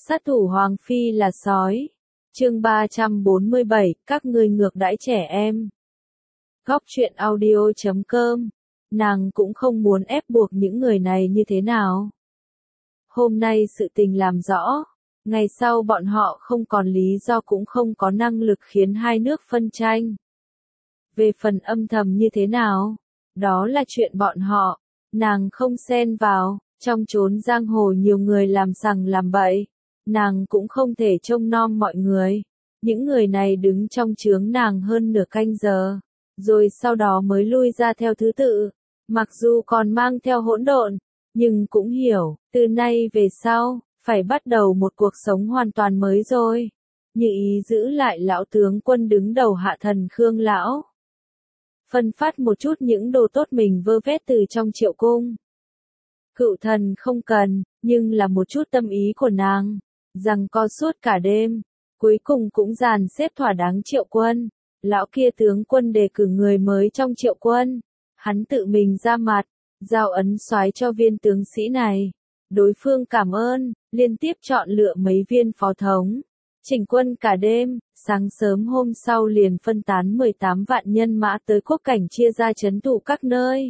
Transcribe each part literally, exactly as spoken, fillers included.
Sát thủ Hoàng Phi là sói. Chương ba trăm bốn mươi bảy, các ngươi ngược đãi trẻ em. Góc truyện audio chấm com. Nàng cũng không muốn ép buộc những người này như thế nào. Hôm nay sự tình làm rõ, ngày sau bọn họ không còn lý do cũng không có năng lực khiến hai nước phân tranh. Về phần âm thầm như thế nào, đó là chuyện bọn họ, nàng không xen vào. Trong chốn giang hồ nhiều người làm sằng làm bậy, nàng cũng không thể trông nom mọi người. Những người này đứng trong chướng nàng hơn nửa canh giờ, rồi sau đó mới lui ra theo thứ tự. Mặc dù còn mang theo hỗn độn, nhưng cũng hiểu, từ nay về sau, phải bắt đầu một cuộc sống hoàn toàn mới rồi. Như ý giữ lại lão tướng quân đứng đầu hạ thần Khương lão. Phân phát một chút những đồ tốt mình vơ vét từ trong Triệu cung. Cựu thần không cần, nhưng là một chút tâm ý của nàng, rằng co suốt cả đêm, cuối cùng cũng dàn xếp thỏa đáng Triệu quân. Lão kia tướng quân đề cử người mới trong Triệu quân, hắn tự mình ra mặt, giao ấn soái cho viên tướng sĩ này. Đối phương cảm ơn, liên tiếp chọn lựa mấy viên phó thống, chỉnh quân cả đêm, sáng sớm hôm sau liền phân tán mười tám vạn nhân mã tới quốc cảnh chia ra trấn thủ các nơi.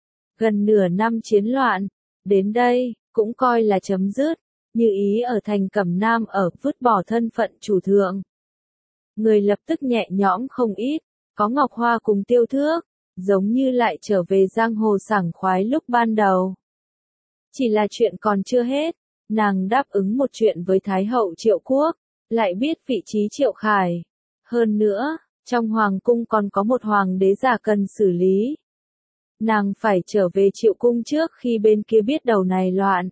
Gần nửa năm chiến loạn, đến đây, cũng coi là chấm dứt. Như ý ở thành Cẩm Nam ở vứt bỏ thân phận chủ thượng. Người lập tức nhẹ nhõm không ít, có Ngọc Hoa cùng Tiêu Thước, giống như lại trở về giang hồ sảng khoái lúc ban đầu. Chỉ là chuyện còn chưa hết, nàng đáp ứng một chuyện với Thái hậu Triệu Quốc, lại biết vị trí Triệu Khải. Hơn nữa, trong hoàng cung còn có một hoàng đế già cần xử lý. Nàng phải trở về Triệu cung trước khi bên kia biết đầu này loạn.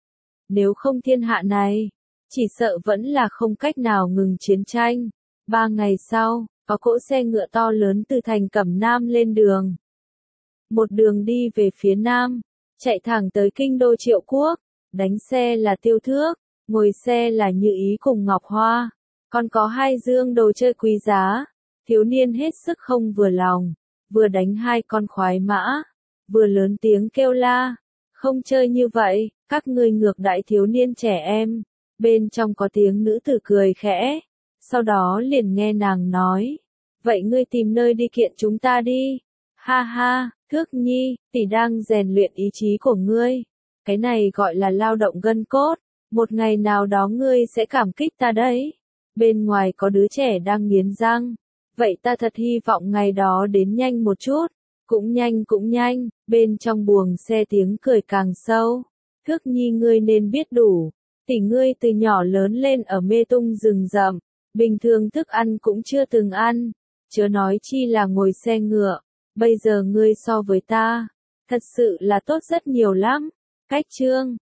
Nếu không thiên hạ này, chỉ sợ vẫn là không cách nào ngừng chiến tranh. Ba ngày sau, có cỗ xe ngựa to lớn từ thành Cẩm Nam lên đường. Một đường đi về phía nam, chạy thẳng tới kinh đô Triệu Quốc. Đánh xe là Tiêu Thước, ngồi xe là Như ý cùng Ngọc Hoa. Còn có hai dương đồ chơi quý giá. Thiếu niên hết sức không vừa lòng, vừa đánh hai con khoái mã, vừa lớn tiếng kêu la. Không chơi như vậy, các ngươi ngược đãi thiếu niên trẻ em. Bên trong có tiếng nữ tử cười khẽ, sau đó liền nghe nàng nói. Vậy ngươi tìm nơi đi kiện chúng ta đi. Ha ha, Thước nhi, tỷ đang rèn luyện ý chí của ngươi. Cái này gọi là lao động gân cốt. Một ngày nào đó ngươi sẽ cảm kích ta đấy. Bên ngoài có đứa trẻ đang nghiến răng. Vậy ta thật hy vọng ngày đó đến nhanh một chút. Cũng nhanh cũng nhanh, bên trong buồng xe tiếng cười càng sâu. Thước nhi ngươi nên biết đủ. Tỷ ngươi từ nhỏ lớn lên ở mê tung rừng rậm. Bình thường thức ăn cũng chưa từng ăn. Chớ nói chi là ngồi xe ngựa. Bây giờ ngươi so với ta, thật sự là tốt rất nhiều lắm. Cách chương,